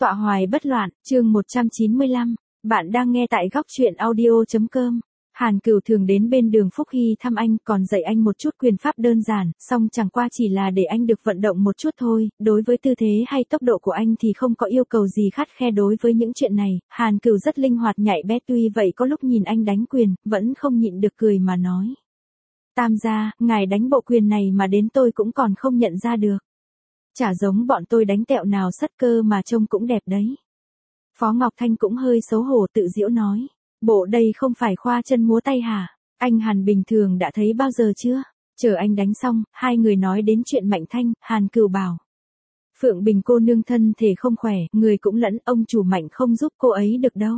Tọa hoài bất loạn, chương 195, bạn đang nghe tại góc truyện audio.com. Hàn Cửu thường đến bên đường Phúc Hy thăm anh, còn dạy anh một chút quyền pháp đơn giản, song chẳng qua chỉ là để anh được vận động một chút thôi, đối với tư thế hay tốc độ của anh thì không có yêu cầu gì khắt khe. Đối với những chuyện này, Hàn Cửu rất linh hoạt nhạy bén, tuy vậy có lúc nhìn anh đánh quyền, vẫn không nhịn được cười mà nói. Tam gia, ngài đánh bộ quyền này mà đến tôi cũng còn không nhận ra được. Chả giống bọn tôi đánh tẹo nào sất cơ mà trông cũng đẹp đấy. Phó Ngọc Thanh cũng hơi xấu hổ tự giễu nói. Bộ đây không phải khoa chân múa tay hả? Anh Hàn bình thường đã thấy bao giờ chưa? Chờ anh đánh xong, hai người nói đến chuyện Mạnh Thanh, Hàn Cửu bảo. Phượng Bình cô nương thân thể không khỏe, người cũng lẫn, ông chủ Mạnh không giúp cô ấy được đâu.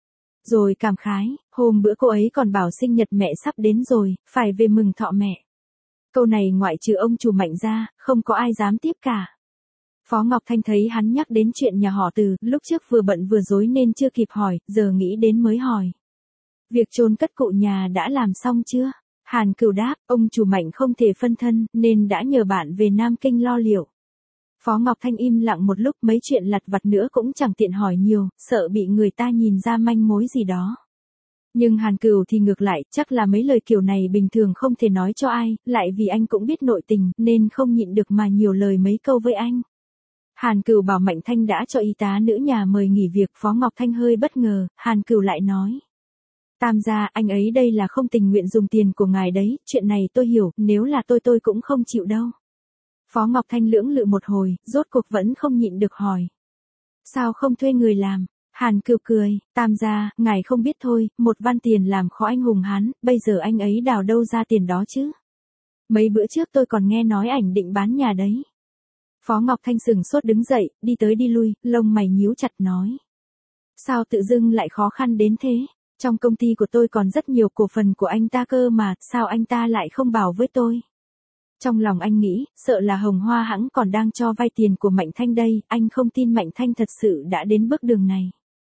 Rồi cảm khái, hôm bữa cô ấy còn bảo sinh nhật mẹ sắp đến rồi, phải về mừng thọ mẹ. Câu này ngoại trừ ông chủ Mạnh ra, không có ai dám tiếp cả. Phó Ngọc Thanh thấy hắn nhắc đến chuyện nhà họ Từ, lúc trước vừa bận vừa rối nên chưa kịp hỏi, giờ nghĩ đến mới hỏi. Việc chôn cất cụ nhà đã làm xong chưa? Hàn Cửu đáp, ông chủ Mạnh không thể phân thân, nên đã nhờ bạn về Nam Kinh lo liệu. Phó Ngọc Thanh im lặng một lúc, mấy chuyện lặt vặt nữa cũng chẳng tiện hỏi nhiều, sợ bị người ta nhìn ra manh mối gì đó. Nhưng Hàn Cửu thì ngược lại, chắc là mấy lời kiểu này bình thường không thể nói cho ai, lại vì anh cũng biết nội tình, nên không nhịn được mà nhiều lời mấy câu với anh. Hàn Cửu bảo Mạnh Thanh đã cho y tá nữ nhà mời nghỉ việc. Phó Ngọc Thanh hơi bất ngờ, Hàn Cửu lại nói. Tam gia, anh ấy đây là không tình nguyện dùng tiền của ngài đấy, chuyện này tôi hiểu, nếu là tôi cũng không chịu đâu. Phó Ngọc Thanh lưỡng lự một hồi, rốt cuộc vẫn không nhịn được hỏi. Sao không thuê người làm? Hàn Cửu cười, tam gia, ngài không biết thôi, một văn tiền làm khó anh hùng hán, bây giờ anh ấy đào đâu ra tiền đó chứ? Mấy bữa trước tôi còn nghe nói ảnh định bán nhà đấy. Phó Ngọc Thanh sừng sốt đứng dậy, đi tới đi lui, lông mày nhíu chặt nói. Sao tự dưng lại khó khăn đến thế? Trong công ty của tôi còn rất nhiều cổ phần của anh ta cơ mà, sao anh ta lại không bảo với tôi? Trong lòng anh nghĩ, sợ là Hồng Hoa hãng còn đang cho vay tiền của Mạnh Thanh đây, anh không tin Mạnh Thanh thật sự đã đến bước đường này.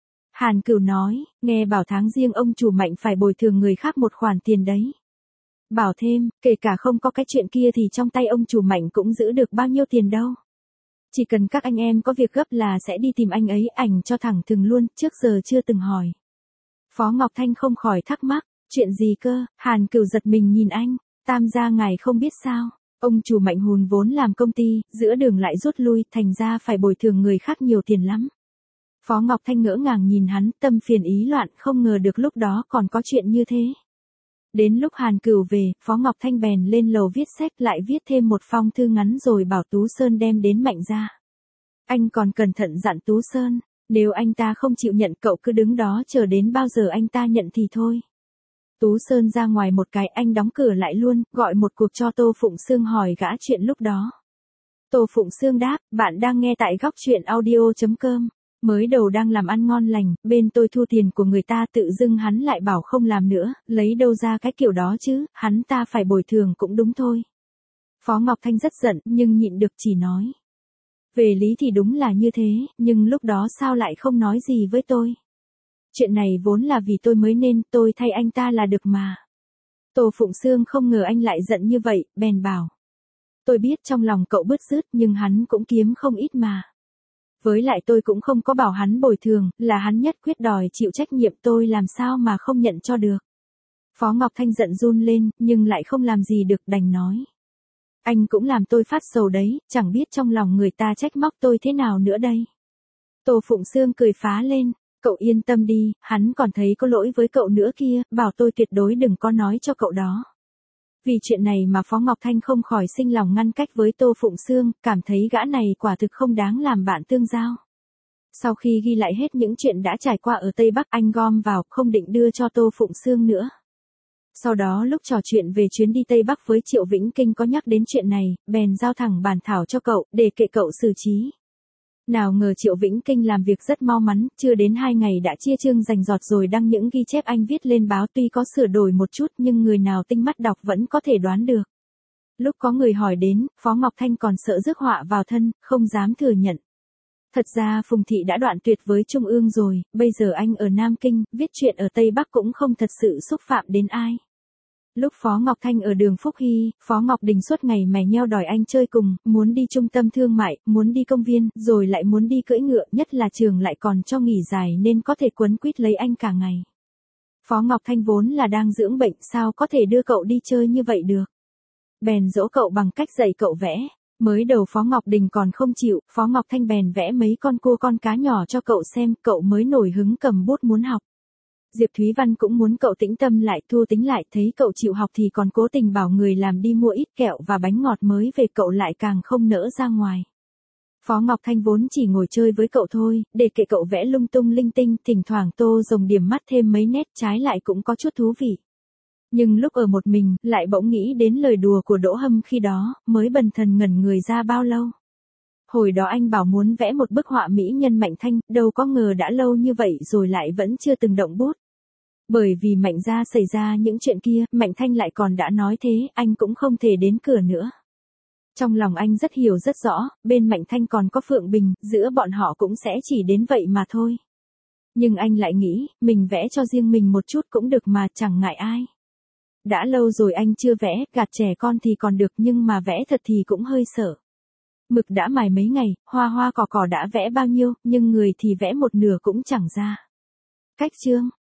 Hàn Cửu nói, nghe bảo tháng riêng ông chủ Mạnh phải bồi thường người khác một khoản tiền đấy. Bảo thêm, kể cả không có cái chuyện kia thì trong tay ông chủ Mạnh cũng giữ được bao nhiêu tiền đâu. Chỉ cần các anh em có việc gấp là sẽ đi tìm anh ấy, ảnh cho thẳng thừng luôn, trước giờ chưa từng hỏi. Phó Ngọc Thanh không khỏi thắc mắc, chuyện gì cơ? Hàn Cửu giật mình nhìn anh, tam gia ngài không biết sao, ông chủ Mạnh hùn vốn làm công ty, giữa đường lại rút lui, thành ra phải bồi thường người khác nhiều tiền lắm. Phó Ngọc Thanh ngỡ ngàng nhìn hắn, tâm phiền ý loạn, không ngờ được lúc đó còn có chuyện như thế. Đến lúc Hàn Cửu về, Phó Ngọc Thanh bèn lên lầu viết sách, lại viết thêm một phong thư ngắn rồi bảo Tú Sơn đem đến Mạnh ra. Anh còn cẩn thận dặn Tú Sơn, nếu anh ta không chịu nhận cậu cứ đứng đó chờ đến bao giờ anh ta nhận thì thôi. Tú Sơn ra ngoài một cái, anh đóng cửa lại luôn, gọi một cuộc cho Tô Phụng Sương hỏi gã chuyện lúc đó. Tô Phụng Sương đáp, bạn đang nghe tại góc truyện audio.com. Mới đầu đang làm ăn ngon lành, bên tôi thu tiền của người ta, tự dưng hắn lại bảo không làm nữa, lấy đâu ra cái kiểu đó chứ, hắn ta phải bồi thường cũng đúng thôi. Phó Ngọc Thanh rất giận, nhưng nhịn được chỉ nói. Về lý thì đúng là như thế, nhưng lúc đó sao lại không nói gì với tôi? Chuyện này vốn là vì tôi mới nên, tôi thay anh ta là được mà. Tô Phụng Sương không ngờ anh lại giận như vậy, bèn bảo. Tôi biết trong lòng cậu bứt rứt, nhưng hắn cũng kiếm không ít mà. Với lại tôi cũng không có bảo hắn bồi thường, là hắn nhất quyết đòi chịu trách nhiệm, tôi làm sao mà không nhận cho được. Phó Ngọc Thanh giận run lên, nhưng lại không làm gì được, đành nói. Anh cũng làm tôi phát sầu đấy, chẳng biết trong lòng người ta trách móc tôi thế nào nữa đây. Tô Phụng Sương cười phá lên, cậu yên tâm đi, hắn còn thấy có lỗi với cậu nữa kia, bảo tôi tuyệt đối đừng có nói cho cậu đó. Vì chuyện này mà Phó Ngọc Thanh không khỏi sinh lòng ngăn cách với Tô Phụng Sương, cảm thấy gã này quả thực không đáng làm bạn tương giao. Sau khi ghi lại hết những chuyện đã trải qua ở Tây Bắc, anh gom vào, không định đưa cho Tô Phụng Sương nữa. Sau đó lúc trò chuyện về chuyến đi Tây Bắc với Triệu Vĩnh Kinh có nhắc đến chuyện này, bèn giao thẳng bản thảo cho cậu, để kệ cậu xử trí. Nào ngờ Triệu Vĩnh Kinh làm việc rất mau mắn, chưa đến 2 ngày đã chia chương rành rọt rồi đăng những ghi chép anh viết lên báo, tuy có sửa đổi một chút nhưng người nào tinh mắt đọc vẫn có thể đoán được. Lúc có người hỏi đến, Phó Ngọc Thanh còn sợ rước họa vào thân, không dám thừa nhận. Thật ra Phùng Thị đã đoạn tuyệt với Trung ương rồi, bây giờ anh ở Nam Kinh, viết chuyện ở Tây Bắc cũng không thật sự xúc phạm đến ai. Lúc Phó Ngọc Thanh ở đường Phúc Hy, Phó Ngọc Đình suốt ngày mè nheo đòi anh chơi cùng, muốn đi trung tâm thương mại, muốn đi công viên, rồi lại muốn đi cưỡi ngựa, nhất là trường lại còn cho nghỉ dài nên có thể quấn quýt lấy anh cả ngày. Phó Ngọc Thanh vốn là đang dưỡng bệnh, sao có thể đưa cậu đi chơi như vậy được. Bèn dỗ cậu bằng cách dạy cậu vẽ. Mới đầu Phó Ngọc Đình còn không chịu, Phó Ngọc Thanh bèn vẽ mấy con cua con cá nhỏ cho cậu xem, cậu mới nổi hứng cầm bút muốn học. Diệp Thúy Văn cũng muốn cậu tĩnh tâm lại, thu tính lại, thấy cậu chịu học thì còn cố tình bảo người làm đi mua ít kẹo và bánh ngọt mới về, cậu lại càng không nỡ ra ngoài. Phó Ngọc Thanh vốn chỉ ngồi chơi với cậu thôi, để kệ cậu vẽ lung tung linh tinh, thỉnh thoảng tô dòng điểm mắt thêm mấy nét, trái lại cũng có chút thú vị. Nhưng lúc ở một mình, lại bỗng nghĩ đến lời đùa của Đỗ Hâm khi đó, mới bần thần ngẩn người ra bao lâu. Hồi đó anh bảo muốn vẽ một bức họa mỹ nhân Mạnh Thanh, đâu có ngờ đã lâu như vậy rồi lại vẫn chưa từng động bút. Bởi vì Mạnh gia xảy ra những chuyện kia, Mạnh Thanh lại còn đã nói thế, anh cũng không thể đến cửa nữa. Trong lòng anh rất hiểu rất rõ, bên Mạnh Thanh còn có Phượng Bình, giữa bọn họ cũng sẽ chỉ đến vậy mà thôi. Nhưng anh lại nghĩ, mình vẽ cho riêng mình một chút cũng được mà, chẳng ngại ai. Đã lâu rồi anh chưa vẽ, gạt trẻ con thì còn được nhưng mà vẽ thật thì cũng hơi sợ. Mực đã mài mấy ngày, hoa hoa cỏ cỏ đã vẽ bao nhiêu, nhưng người thì vẽ một nửa cũng chẳng ra. Cách chương